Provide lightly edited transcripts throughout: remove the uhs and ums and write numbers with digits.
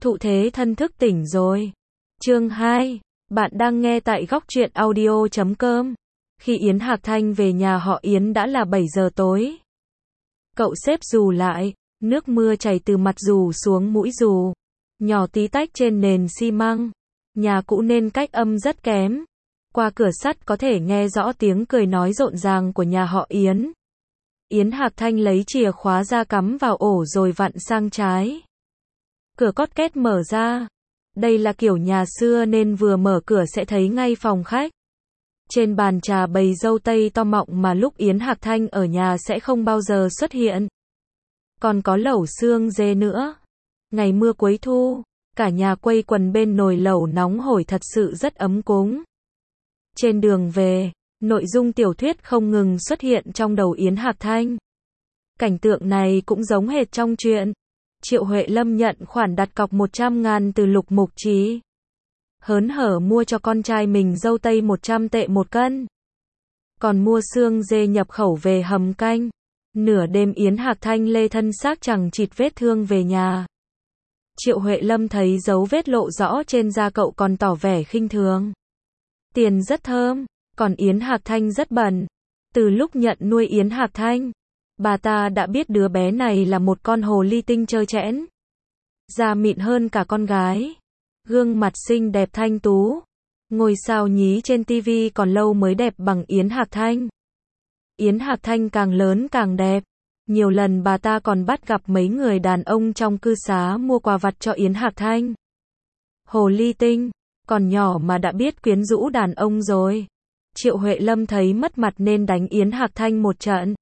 Thụ thế thân thức tỉnh rồi. Chương 2. Bạn đang nghe tại góc truyện audio.com. Khi Yến Hạc Thanh về nhà họ Yến đã là 7 giờ tối. Cậu xếp dù lại, nước mưa chảy từ mặt dù xuống mũi dù. Nhỏ tí tách trên nền xi măng. Nhà cũ nên cách âm rất kém. Qua cửa sắt có thể nghe rõ tiếng cười nói rộn ràng của nhà họ Yến. Yến Hạc Thanh lấy chìa khóa ra cắm vào ổ rồi vặn sang trái. Cửa cót két mở ra. Đây là kiểu nhà xưa nên vừa mở cửa sẽ thấy ngay phòng khách. Trên bàn trà bày dâu tây to mọng mà lúc Yến Hạc Thanh ở nhà sẽ không bao giờ xuất hiện. Còn có lẩu xương dê nữa. Ngày mưa cuối thu, cả nhà quây quần bên nồi lẩu nóng hổi thật sự rất ấm cúng. Trên đường về, nội dung tiểu thuyết không ngừng xuất hiện trong đầu Yến Hạc Thanh. Cảnh tượng này cũng giống hệt trong truyện. Triệu Huệ Lâm nhận khoản đặt cọc 100.000 từ Lục Mục Trí. Hớn hở mua cho con trai mình dâu tây 100 tệ một cân. Còn mua xương dê nhập khẩu về hầm canh. Nửa đêm Yến Hạc Thanh lê thân xác chẳng chịt vết thương về nhà. Triệu Huệ Lâm thấy dấu vết lộ rõ trên da cậu còn tỏ vẻ khinh thường. Tiền rất thơm, còn Yến Hạc Thanh rất bẩn. Từ lúc nhận nuôi Yến Hạc Thanh, bà ta đã biết đứa bé này là một con hồ ly tinh trơ trẽn. Da mịn hơn cả con gái. Gương mặt xinh đẹp thanh tú. Ngôi sao nhí trên tivi còn lâu mới đẹp bằng Yến Hạc Thanh. Yến Hạc Thanh càng lớn càng đẹp. Nhiều lần bà ta còn bắt gặp mấy người đàn ông trong cư xá mua quà vặt cho Yến Hạc Thanh. Hồ ly tinh, còn nhỏ mà đã biết quyến rũ đàn ông rồi. Triệu Huệ Lâm thấy mất mặt nên đánh Yến Hạc Thanh một trận.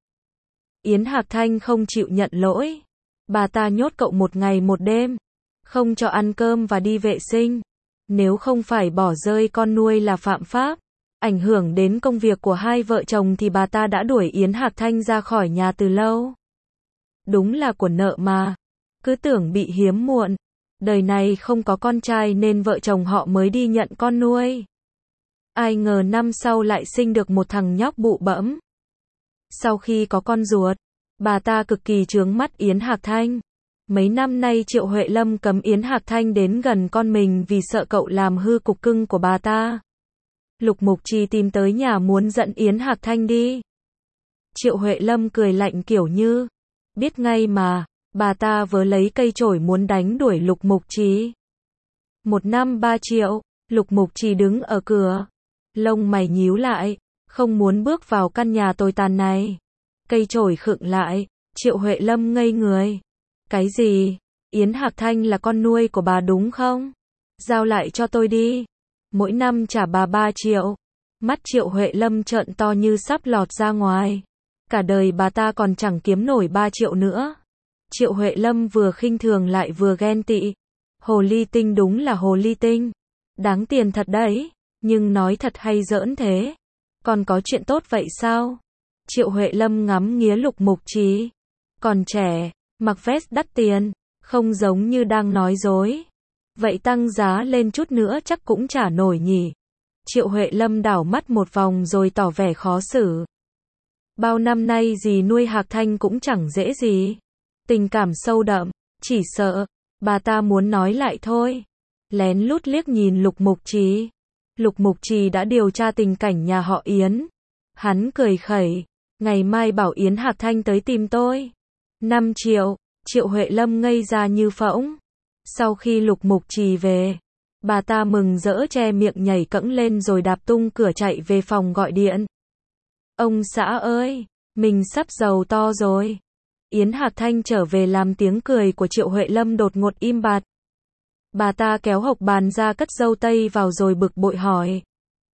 Yến Hạc Thanh không chịu nhận lỗi. Bà ta nhốt cậu một ngày một đêm. Không cho ăn cơm và đi vệ sinh. Nếu không phải bỏ rơi con nuôi là phạm pháp. Ảnh hưởng đến công việc của hai vợ chồng thì bà ta đã đuổi Yến Hạc Thanh ra khỏi nhà từ lâu. Đúng là của nợ mà. Cứ tưởng bị hiếm muộn. Đời này không có con trai nên vợ chồng họ mới đi nhận con nuôi. Ai ngờ năm sau lại sinh được một thằng nhóc bụ bẫm. Sau khi có con ruột, bà ta cực kỳ chướng mắt Yến Hạc Thanh. Mấy năm nay Triệu Huệ Lâm cấm Yến Hạc Thanh đến gần con mình vì sợ cậu làm hư cục cưng của bà ta. Lục Mục Trì tìm tới nhà muốn dẫn Yến Hạc Thanh đi. Triệu Huệ Lâm cười lạnh kiểu như, biết ngay mà, bà ta vớ lấy cây chổi muốn đánh đuổi Lục Mục Trì. 1 năm 3 triệu, Lục Mục Trì đứng ở cửa. Lông mày nhíu lại, không muốn bước vào căn nhà tồi tàn này. Cây chổi khựng lại, Triệu Huệ Lâm ngây người. Cái gì? Yến Hạc Thanh là con nuôi của bà đúng không? Giao lại cho tôi đi. Mỗi năm trả bà 3 triệu. Mắt Triệu Huệ Lâm trợn to như sắp lọt ra ngoài. Cả đời bà ta còn chẳng kiếm nổi 3 triệu nữa. Triệu Huệ Lâm vừa khinh thường lại vừa ghen tị. Hồ ly tinh đúng là hồ ly tinh. Đáng tiền thật đấy. Nhưng nói thật hay giỡn thế? Còn có chuyện tốt vậy sao? Triệu Huệ Lâm ngắm nghía Lục Mục Trí. Còn trẻ, mặc vest đắt tiền, không giống như đang nói dối. Vậy tăng giá lên chút nữa chắc cũng trả nổi nhỉ? Triệu Huệ Lâm đảo mắt một vòng rồi tỏ vẻ khó xử. Bao năm nay dì nuôi Hạc Thanh cũng chẳng dễ gì. Tình cảm sâu đậm, chỉ sợ, bà ta muốn nói lại thôi. Lén lút liếc nhìn Lục Mục Trí. Lục Mục Trì đã điều tra tình cảnh nhà họ Yến. Hắn cười khẩy, ngày mai bảo Yến Hạc Thanh tới tìm tôi. 5 triệu, Triệu Huệ Lâm ngây ra như phỗng. Sau khi Lục Mục Trì về, bà ta mừng rỡ che miệng nhảy cẫng lên rồi đạp tung cửa chạy về phòng gọi điện. Ông xã ơi, mình sắp giàu to rồi. Yến Hạc Thanh trở về làm tiếng cười của Triệu Huệ Lâm đột ngột im bặt. Bà ta kéo hộc bàn ra cất dâu tây vào rồi bực bội hỏi.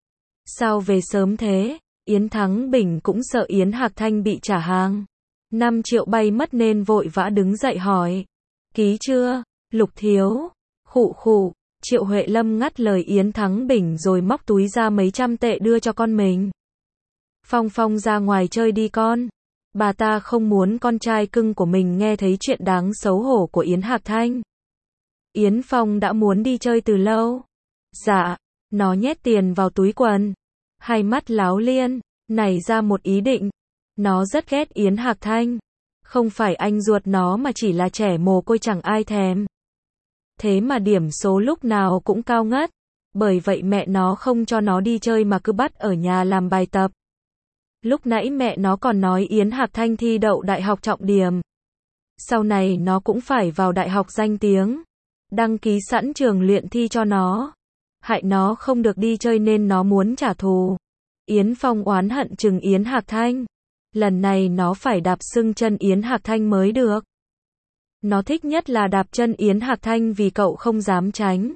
Sao về sớm thế? Yến Thắng Bình cũng sợ Yến Hạc Thanh bị trả hàng. 5 triệu bay mất nên vội vã đứng dậy hỏi. Ký chưa? Lục thiếu. Khụ khụ. Triệu Huệ Lâm ngắt lời Yến Thắng Bình rồi móc túi ra mấy trăm tệ đưa cho con mình. Phong Phong ra ngoài chơi đi con. Bà ta không muốn con trai cưng của mình nghe thấy chuyện đáng xấu hổ của Yến Hạc Thanh. Yến Phong đã muốn đi chơi từ lâu. Dạ, nó nhét tiền vào túi quần. Hai mắt láo liên, nảy ra một ý định. Nó rất ghét Yến Hạc Thanh. Không phải anh ruột nó mà chỉ là trẻ mồ côi chẳng ai thèm. Thế mà điểm số lúc nào cũng cao ngất. Bởi vậy mẹ nó không cho nó đi chơi mà cứ bắt ở nhà làm bài tập. Lúc nãy mẹ nó còn nói Yến Hạc Thanh thi đậu đại học trọng điểm. Sau này nó cũng phải vào đại học danh tiếng. Đăng ký sẵn trường luyện thi cho nó. Hại nó không được đi chơi nên nó muốn trả thù. Yến Phong oán hận chừng Yến Hạc Thanh. Lần này nó phải đạp sưng chân Yến Hạc Thanh mới được. Nó thích nhất là đạp chân Yến Hạc Thanh vì cậu không dám tránh.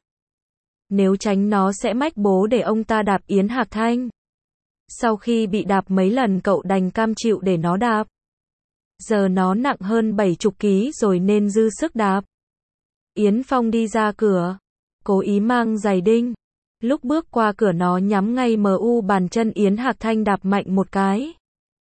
Nếu tránh nó sẽ mách bố để ông ta đạp Yến Hạc Thanh. Sau khi bị đạp mấy lần cậu đành cam chịu để nó đạp. Giờ nó nặng hơn 70 kg rồi nên dư sức đạp. Yến Phong đi ra cửa. Cố ý mang giày đinh. Lúc bước qua cửa nó nhắm ngay bàn chân Yến Hạc Thanh đạp mạnh một cái.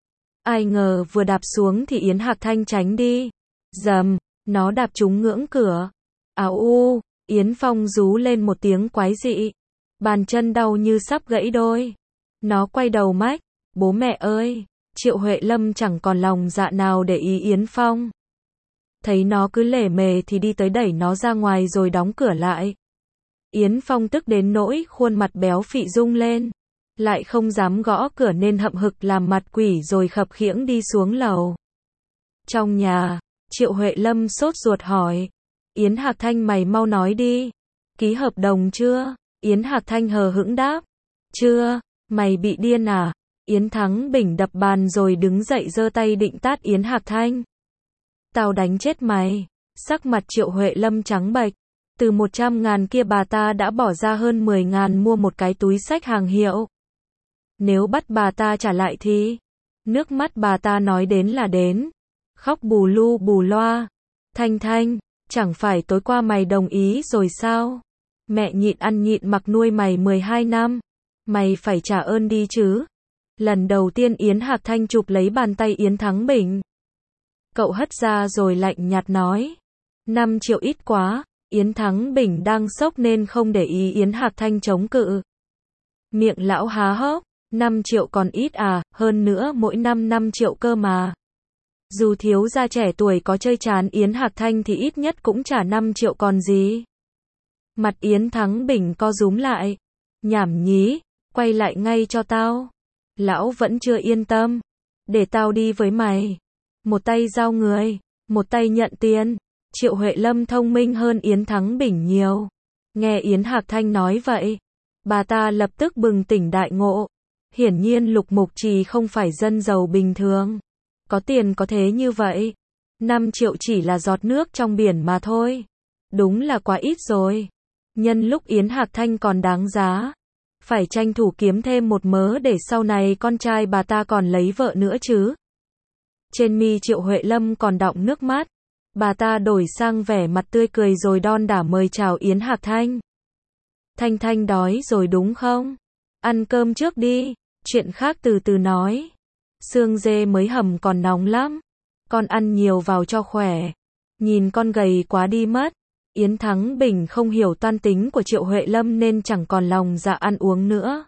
Ai ngờ vừa đạp xuống thì Yến Hạc Thanh tránh đi. Dầm, nó đạp trúng ngưỡng cửa. Áo u, Yến Phong rú lên một tiếng quái dị. Bàn chân đau như sắp gãy đôi. Nó quay đầu mách, bố mẹ ơi, Triệu Huệ Lâm chẳng còn lòng dạ nào để ý Yến Phong. Thấy nó cứ lề mề thì đi tới đẩy nó ra ngoài rồi đóng cửa lại. Yến Phong tức đến nỗi khuôn mặt béo phị rung lên. Lại không dám gõ cửa nên hậm hực làm mặt quỷ rồi khập khiễng đi xuống lầu. Trong nhà, Triệu Huệ Lâm sốt ruột hỏi. Yến Hạc Thanh mày mau nói đi. Ký hợp đồng chưa? Yến Hạc Thanh hờ hững đáp. Chưa, mày bị điên à? Yến Thắng Bình đập bàn rồi đứng dậy giơ tay định tát Yến Hạc Thanh. Tao đánh chết mày. Sắc mặt Triệu Huệ Lâm trắng bệch. Từ 100.000 kia bà ta đã bỏ ra hơn 10.000 mua một cái túi xách hàng hiệu. Nếu bắt bà ta trả lại thì... Nước mắt bà ta nói đến là đến. Khóc bù lu bù loa. Thanh Thanh, chẳng phải tối qua mày đồng ý rồi sao? Mẹ nhịn ăn nhịn mặc nuôi mày 12 năm. Mày phải trả ơn đi chứ. Lần đầu tiên Yến Hạc Thanh chụp lấy bàn tay Yến Thắng Bình. Cậu hất ra rồi lạnh nhạt nói. 5 triệu ít quá. Yến Thắng Bình đang sốc nên không để ý Yến Hạc Thanh chống cự. Miệng lão há hốc. 5 triệu còn ít à, hơn nữa mỗi năm 5 triệu cơ mà. Dù thiếu gia trẻ tuổi có chơi chán Yến Hạc Thanh thì ít nhất cũng trả 5 triệu còn gì. Mặt Yến Thắng Bình co rúm lại. Nhảm nhí, quay lại ngay cho tao. Lão vẫn chưa yên tâm. Để tao đi với mày. Một tay giao người, một tay nhận tiền. Triệu Huệ Lâm thông minh hơn Yến Thắng Bình nhiều. Nghe Yến Hạc Thanh nói vậy, bà ta lập tức bừng tỉnh đại ngộ. Hiển nhiên Lục Mục Trì không phải dân giàu bình thường. Có tiền có thế như vậy. 5 triệu chỉ là giọt nước trong biển mà thôi. Đúng là quá ít rồi. Nhân lúc Yến Hạc Thanh còn đáng giá. Phải tranh thủ kiếm thêm một mớ để sau này con trai bà ta còn lấy vợ nữa chứ. Trên mi Triệu Huệ Lâm còn đọng nước mắt. Bà ta đổi sang vẻ mặt tươi cười rồi đon đả mời chào Yến Hạc Thanh. Thanh Thanh đói rồi đúng không? Ăn cơm trước đi, chuyện khác từ từ nói. Xương dê mới hầm còn nóng lắm. Con ăn nhiều vào cho khỏe. Nhìn con gầy quá đi mất. Yến Thắng Bình không hiểu toan tính của Triệu Huệ Lâm nên chẳng còn lòng dạ ăn uống nữa.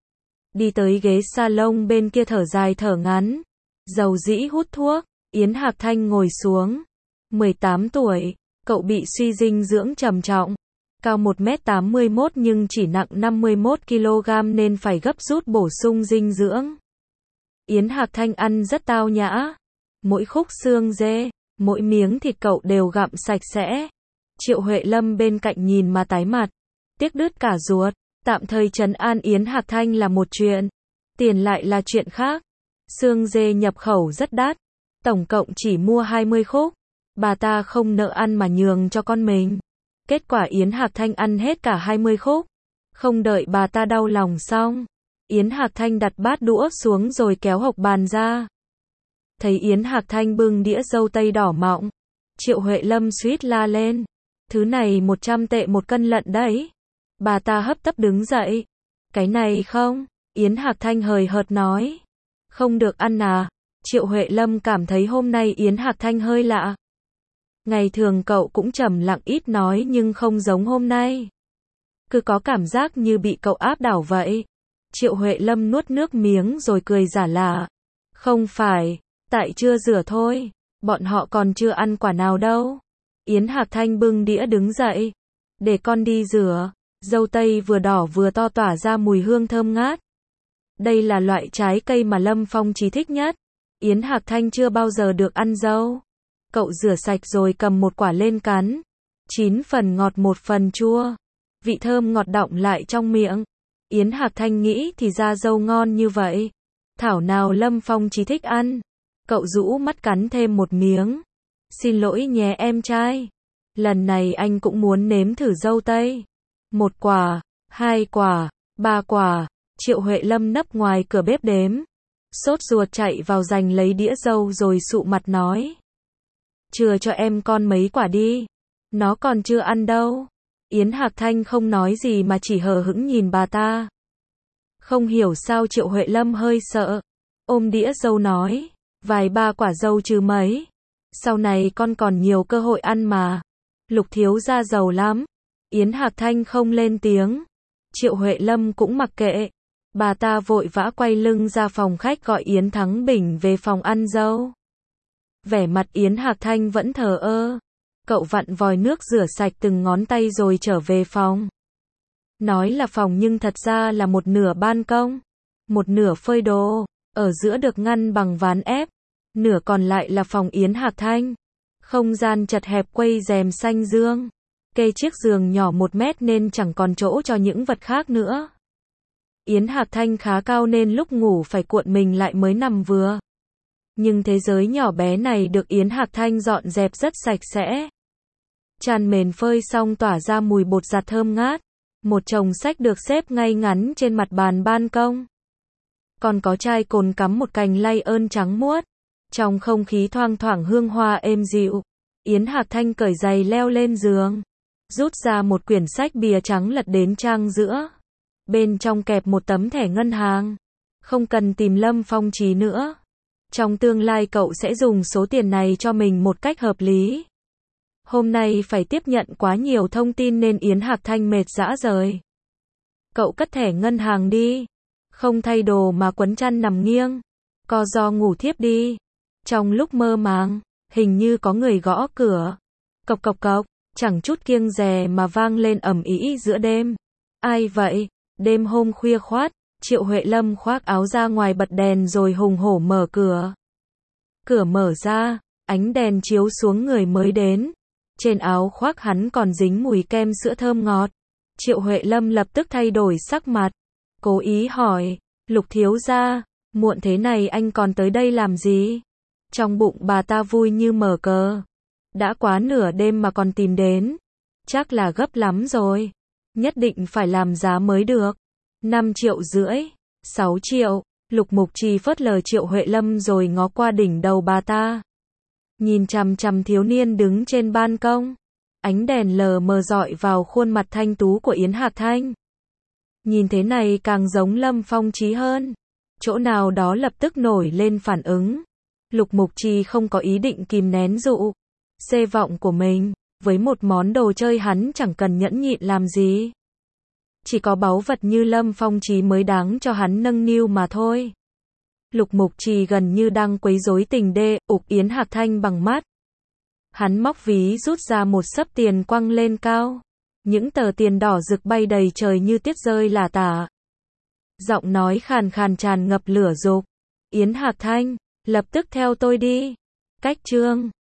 Đi tới ghế salon bên kia thở dài thở ngắn. Dầu dĩ hút thuốc. Yến Hạc Thanh ngồi xuống. 18 tuổi, cậu bị suy dinh dưỡng trầm trọng. Cao 1m81 nhưng chỉ nặng 51 kg nên phải gấp rút bổ sung dinh dưỡng. Yến Hạc Thanh ăn rất tao nhã. Mỗi khúc xương dê, mỗi miếng thịt cậu đều gặm sạch sẽ. Triệu Huệ Lâm bên cạnh nhìn mà tái mặt. Tiếc đứt cả ruột. Tạm thời trấn an Yến Hạc Thanh là một chuyện. Tiền lại là chuyện khác. Xương dê nhập khẩu rất đắt. Tổng cộng chỉ mua 20 khúc. Bà ta không nỡ ăn mà nhường cho con mình. Kết quả Yến Hạc Thanh ăn hết cả 20 khúc. Không đợi bà ta đau lòng xong. Yến Hạc Thanh đặt bát đũa xuống rồi kéo hộc bàn ra. Thấy Yến Hạc Thanh bưng đĩa dâu tây đỏ mọng. Triệu Huệ Lâm suýt la lên. Thứ này 100 tệ một cân lận đấy. Bà ta hấp tấp đứng dậy. Cái này không? Yến Hạc Thanh hời hợt nói. Không được ăn à? Triệu Huệ Lâm cảm thấy hôm nay Yến Hạc Thanh hơi lạ. Ngày thường cậu cũng trầm lặng ít nói nhưng không giống hôm nay. Cứ có cảm giác như bị cậu áp đảo vậy. Triệu Huệ Lâm nuốt nước miếng rồi cười giả lạ. Không phải, tại chưa rửa thôi. Bọn họ còn chưa ăn quả nào đâu. Yến Hạc Thanh bưng đĩa đứng dậy. Để con đi rửa. Dâu tây vừa đỏ vừa to tỏa ra mùi hương thơm ngát. Đây là loại trái cây mà Lâm Phong Chí thích nhất. Yến Hạc Thanh chưa bao giờ được ăn dâu. Cậu rửa sạch rồi cầm một quả lên cắn. 9 phần ngọt 1 phần chua. Vị thơm ngọt đọng lại trong miệng. Yến Hạc Thanh nghĩ thì ra dâu ngon như vậy. Thảo nào Lâm Phong Chí thích ăn. Cậu rũ mắt cắn thêm một miếng. Xin lỗi nhé em trai. Lần này anh cũng muốn nếm thử dâu tây. 1 quả, 2 quả, 3 quả. Triệu Huệ Lâm nấp ngoài cửa bếp đếm. Sốt ruột chạy vào giành lấy đĩa dâu rồi sụ mặt nói. Chừa cho em con mấy quả đi. Nó còn chưa ăn đâu. Yến Hạc Thanh không nói gì mà chỉ hờ hững nhìn bà ta. Không hiểu sao Triệu Huệ Lâm hơi sợ. Ôm đĩa dâu nói. Vài 3 quả dâu chứ mấy. Sau này con còn nhiều cơ hội ăn mà. Lục thiếu gia giàu lắm. Yến Hạc Thanh không lên tiếng. Triệu Huệ Lâm cũng mặc kệ. Bà ta vội vã quay lưng ra phòng khách gọi Yến Thắng Bình về phòng ăn dâu. Vẻ mặt Yến Hạc Thanh vẫn thờ ơ. Cậu vặn vòi nước rửa sạch từng ngón tay rồi trở về phòng. Nói là phòng nhưng thật ra là một nửa ban công. Một nửa phơi đồ. Ở giữa được ngăn bằng ván ép. Nửa còn lại là phòng Yến Hạc Thanh. Không gian chật hẹp quây rèm xanh dương. Kê chiếc giường nhỏ 1 mét nên chẳng còn chỗ cho những vật khác nữa. Yến Hạc Thanh khá cao nên lúc ngủ phải cuộn mình lại mới nằm vừa. Nhưng thế giới nhỏ bé này được Yến Hạc Thanh dọn dẹp rất sạch sẽ. Chăn mền phơi xong tỏa ra mùi bột giặt thơm ngát. Một chồng sách được xếp ngay ngắn trên mặt bàn ban công. Còn có chai cồn cắm một cành lay ơn trắng muốt. Trong không khí thoang thoảng hương hoa êm dịu. Yến Hạc Thanh cởi giày leo lên giường. Rút ra một quyển sách bìa trắng lật đến trang giữa. Bên trong kẹp một tấm thẻ ngân hàng. Không cần tìm Lâm Phong Chí nữa. Trong tương lai cậu sẽ dùng số tiền này cho mình một cách hợp lý. Hôm nay phải tiếp nhận quá nhiều thông tin nên Yến Hạc Thanh mệt rã rời. Cậu cất thẻ ngân hàng đi. Không thay đồ mà quấn chăn nằm nghiêng. Co ro ngủ thiếp đi. Trong lúc mơ màng, hình như có người gõ cửa. Cộc cộc cộc, chẳng chút kiêng dè mà vang lên ầm ĩ giữa đêm. Ai vậy? Đêm hôm khuya khoát, Triệu Huệ Lâm khoác áo ra ngoài bật đèn rồi hùng hổ mở cửa. Cửa mở ra, ánh đèn chiếu xuống người mới đến. Trên áo khoác hắn còn dính mùi kem sữa thơm ngọt. Triệu Huệ Lâm lập tức thay đổi sắc mặt. Cố ý hỏi, Lục thiếu gia, muộn thế này anh còn tới đây làm gì? Trong bụng bà ta vui như mở cờ. Đã quá nửa đêm mà còn tìm đến. Chắc là gấp lắm rồi. Nhất định phải làm giá mới được. 5,5 triệu. 6 triệu. Lục Mục Trì phớt lờ Triệu Huệ Lâm rồi ngó qua đỉnh đầu bà ta. Nhìn chằm chằm thiếu niên đứng trên ban công. Ánh đèn lờ mờ rọi vào khuôn mặt thanh tú của Yến Hạc Thanh. Nhìn thế này càng giống Lâm Phong Chí hơn. Chỗ nào đó lập tức nổi lên phản ứng. Lục Mục Trì không có ý định kìm nén dụ xê vọng của mình. Với một món đồ chơi hắn chẳng cần nhẫn nhịn làm gì. Chỉ có báu vật như Lâm Phong Chí mới đáng cho hắn nâng niu mà thôi. Lục Mục Trì gần như đang quấy rối tình đê, ục Yến Hạc Thanh bằng mắt. Hắn móc ví rút ra một xấp tiền quăng lên cao. Những tờ tiền đỏ rực bay đầy trời như tiết rơi lả tả. Giọng nói khàn khàn tràn ngập lửa dục. Yến Hạc Thanh, lập tức theo tôi đi. Cách chương